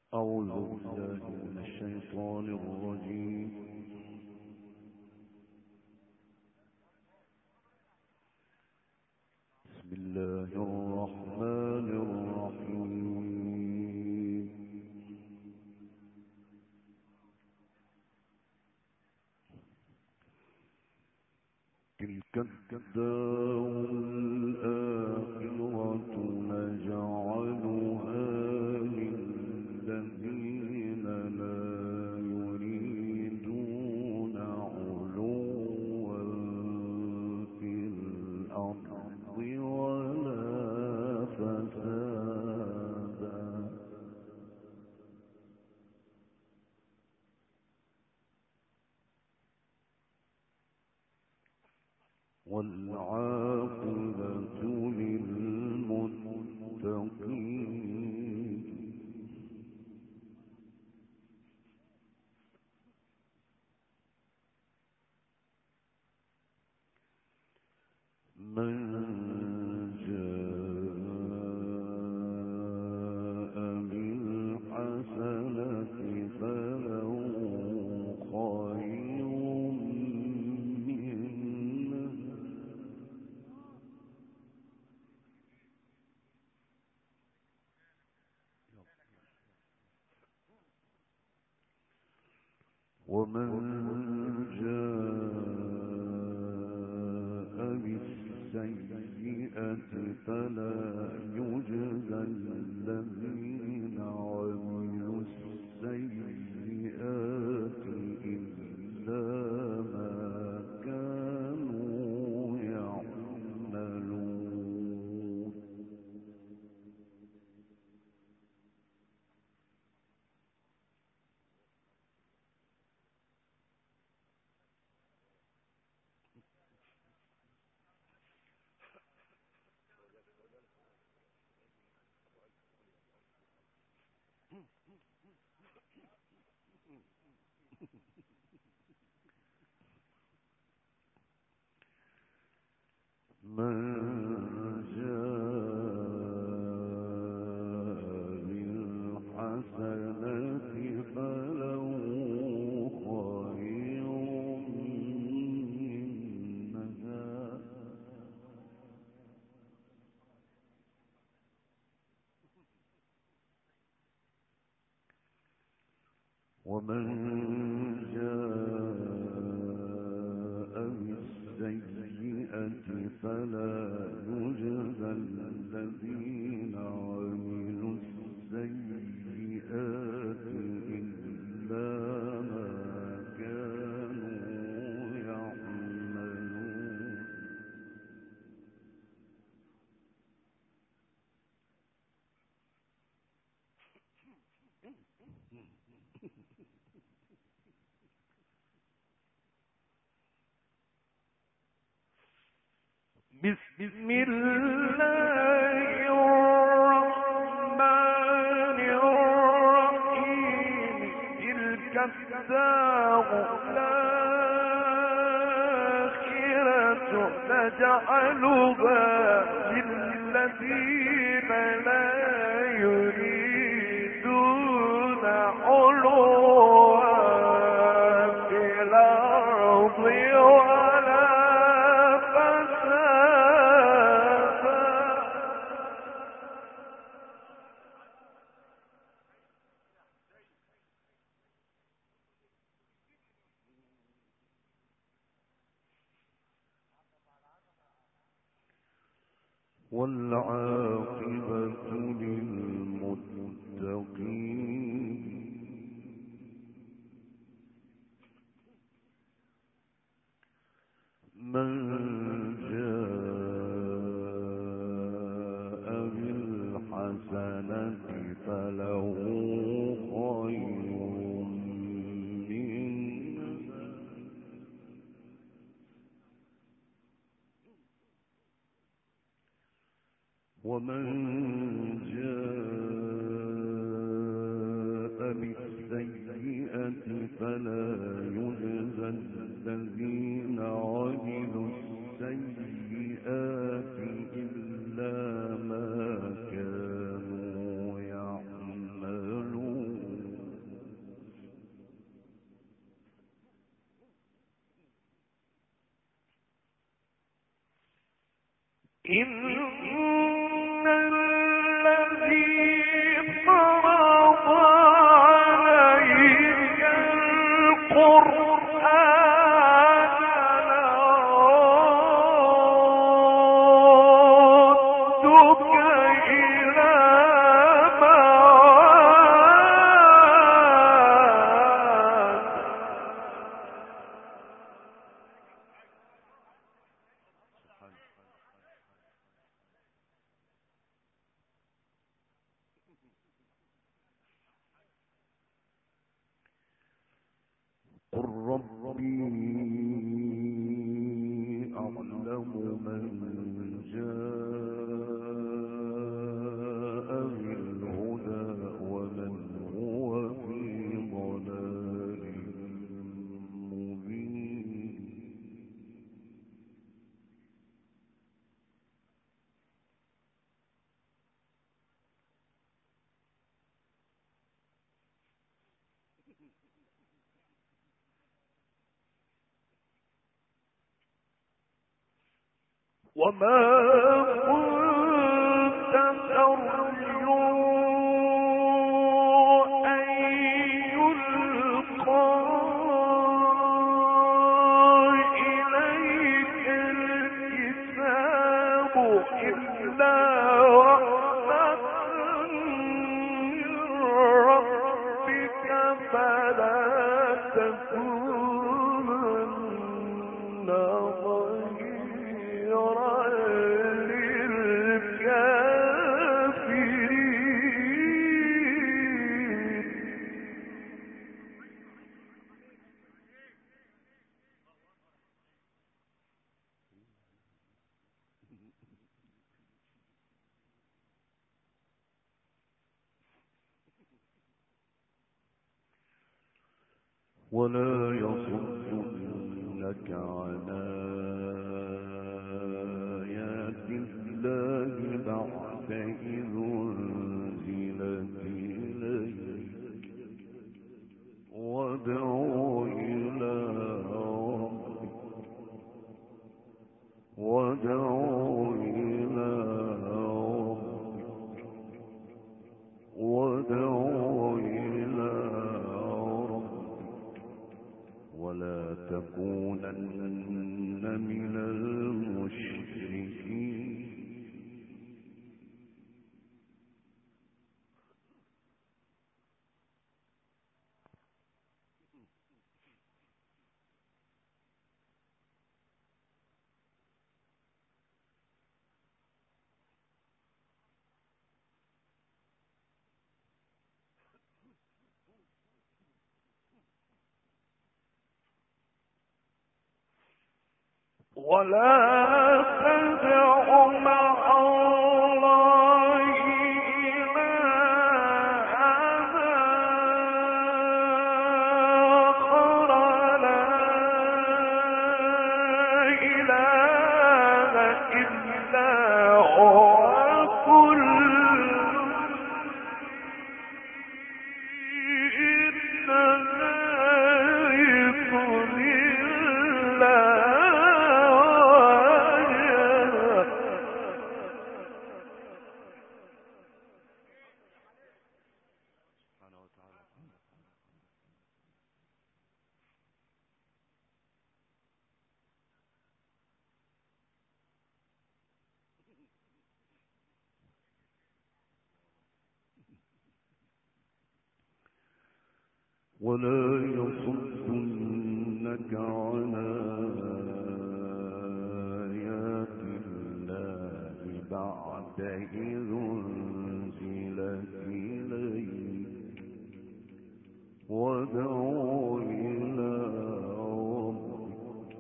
أعوذ بالله من الشيطان الرجيم. بسم الله الرحمن الرحيم. تلك الدار الآخرة نجعلها للذين لا يريدون علوا في الأرض ولا فسادا والعاقبة للمتقين. من جاء بالحسنة فله خير منها ومن جاء بالسيئة فلا يجزى الذين عملوا السيئات إلا ما كانوا يعملون. من جاء بالحسنة فله خير منها ومن جاء بالسيئة فلا يجزى الذين عملوا السيئات إلا ما كانوا يعملون. بسم الله الرحمن الرحيم. تلك الدار الآخرة نجعلها للذين لا يريدون علوا في الأرض ولا والعاقبة للمتقين. من جاء بالحسنة فله خير منها ومن جاء بالسيئة فلا يجزى الذين عملوا السيئات إلا ما كانوا يعملون. إن الذي فرض عليك القرآن لردك إلى قل ربي أعلم من جاء بالهدى ومن هو في ضلال مبين وما كنت ترجو أن يلقى إليك الكتاب إلا رحمة من ربك فلا تكونن ظهيرا للكافرين ولا يصدنك عن آيات الله بعد إذ أنزلت إليك وادع إلى ربك ولا تكونن من المشركين ولا تدع مع الله إلها آخر لا إله إلا هو كل ولا يصدنك عن آيات الله بعد إذ أنزلت إليك وادع إلى ربك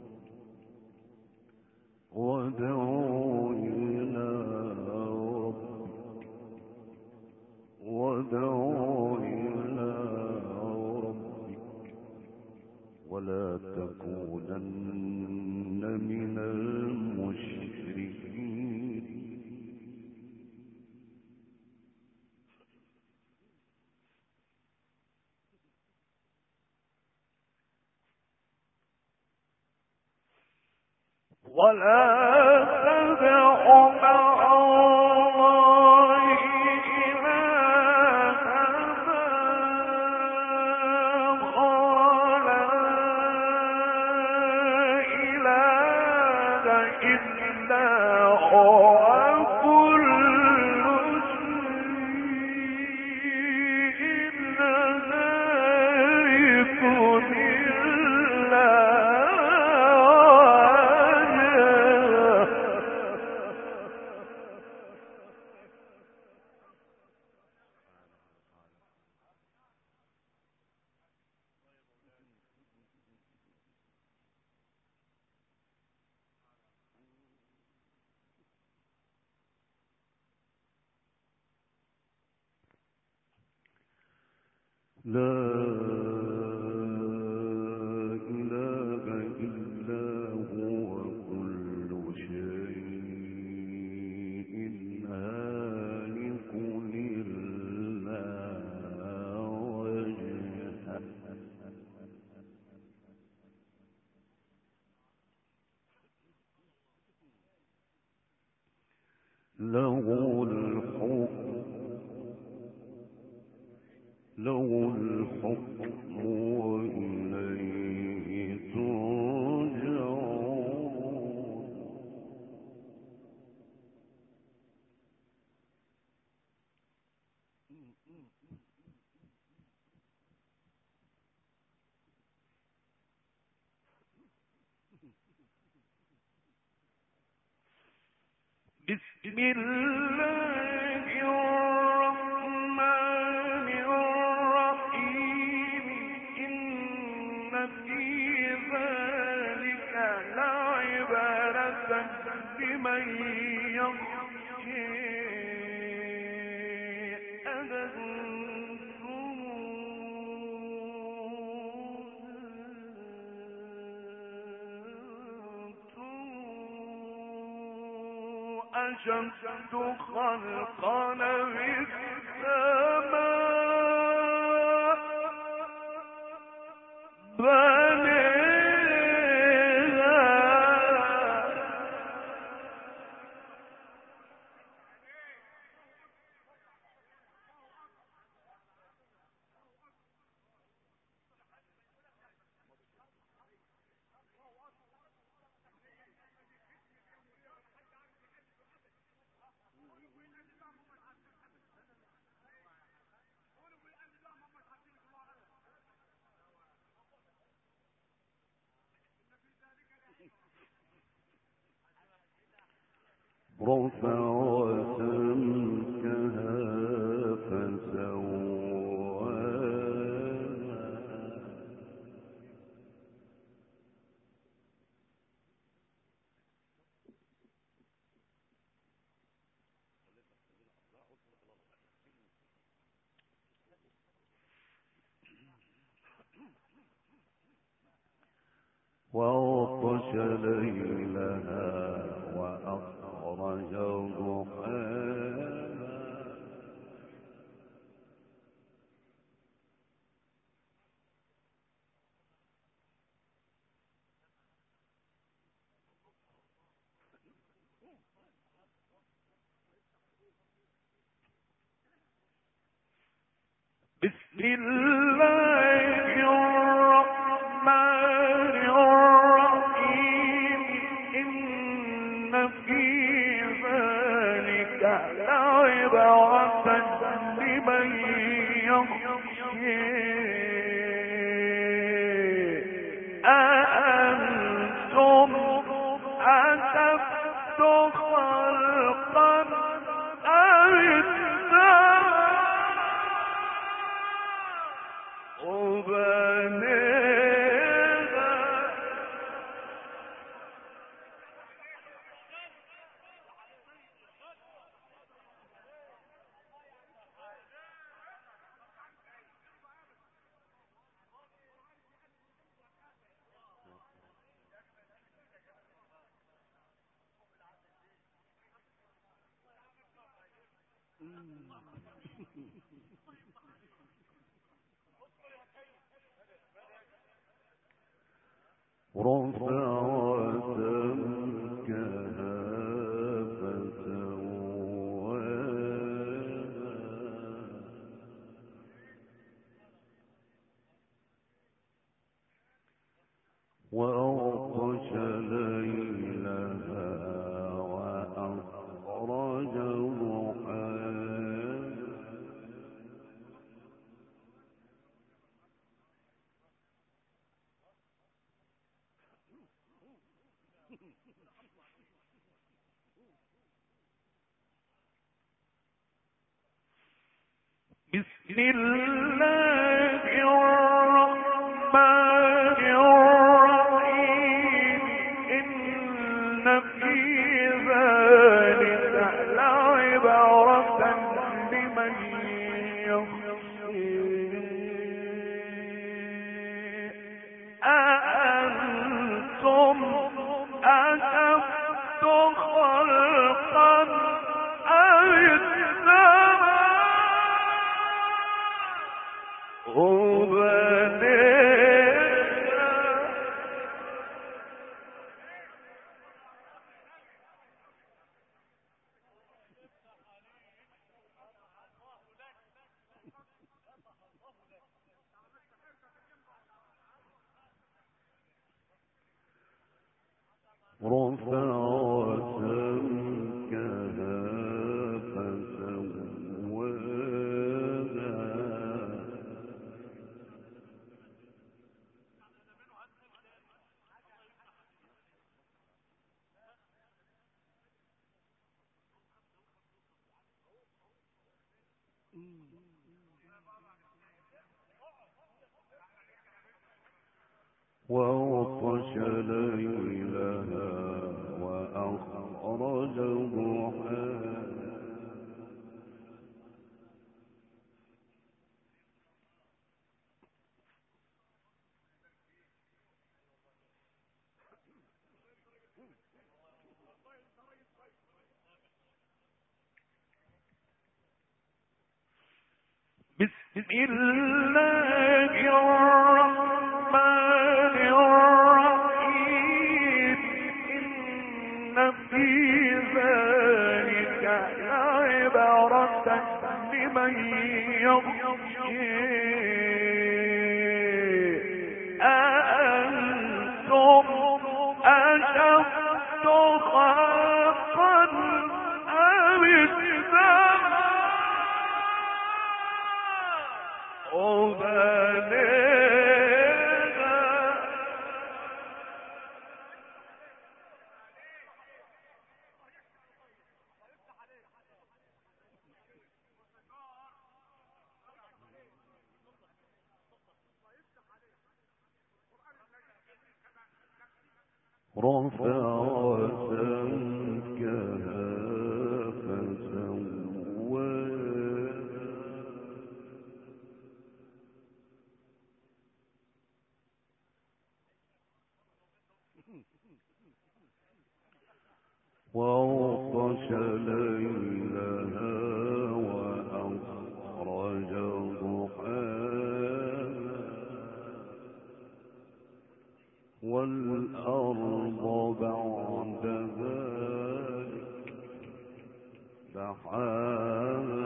ولا تكونن من المشركين ولا تدع لا إله إلا هو كل شيء هالك إلا وجهه له الحكم وإليه ترجعون بسم الله الرحمن الرحيم إن في ذلك لعبرة لمن يخشى أشد خلقا من السماء بنيها رفع سمكها فسواها وأغطش ليلها وأخرج ضحاها بسم الله الرحمن الرحيم إن في ذلك لعبرة لمن يخشى أأنتم أشد خلقا أم رفع سمكها فسواها وأغطش ليلها وأخرج ضحاها بسم الله الرحمن الرحيم إن في ذلك لعبرة لمن يخشى وأغطش ليلها وأخرج ضحاها بسم الله الرحمن الرحيم إن في ذلك لعبرة لمن يخشى أأنتم أشد خلقا أم السماء رفع سمكها وأغطش ليلها وأخرج ضحاها والأرض بعد ذلك دحاها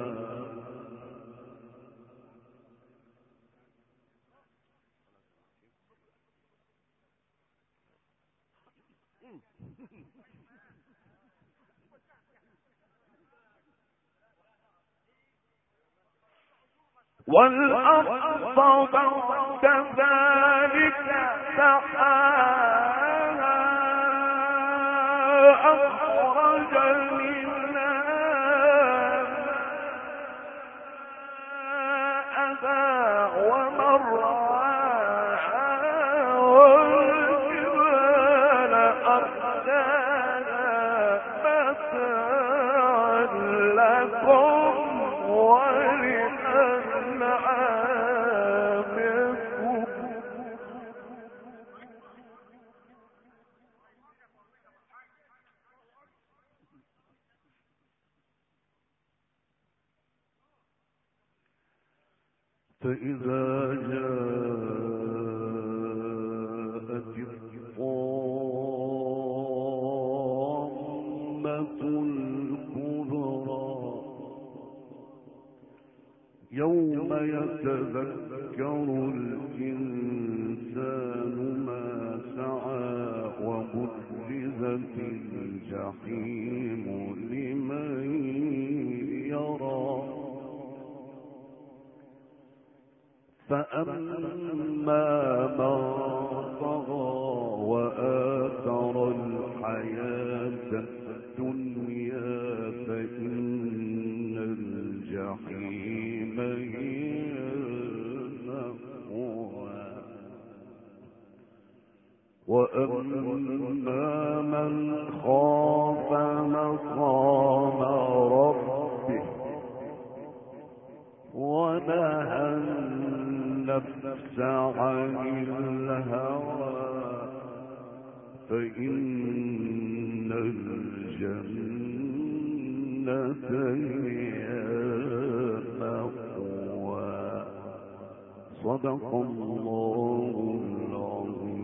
والأرض بعد ذلك دحاها أخرج منها ماءها ومرعاها والجبال أرساها متاعا لكم ولأنعامكم فإذا جاءت الطامة الكبرى يوم يتذكر الإنسان ما سعى وبرزت الجحيم لمن يرى فأما من طغى وآثر الحياة الدنيا فإن الجحيم هي المأوى وأما من خاف مقام ربه ونهى النفس عن الهوى فإن الجنة هي المأوى. صدق الله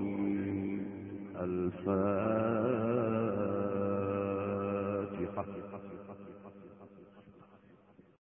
العظيم. الفاتحة.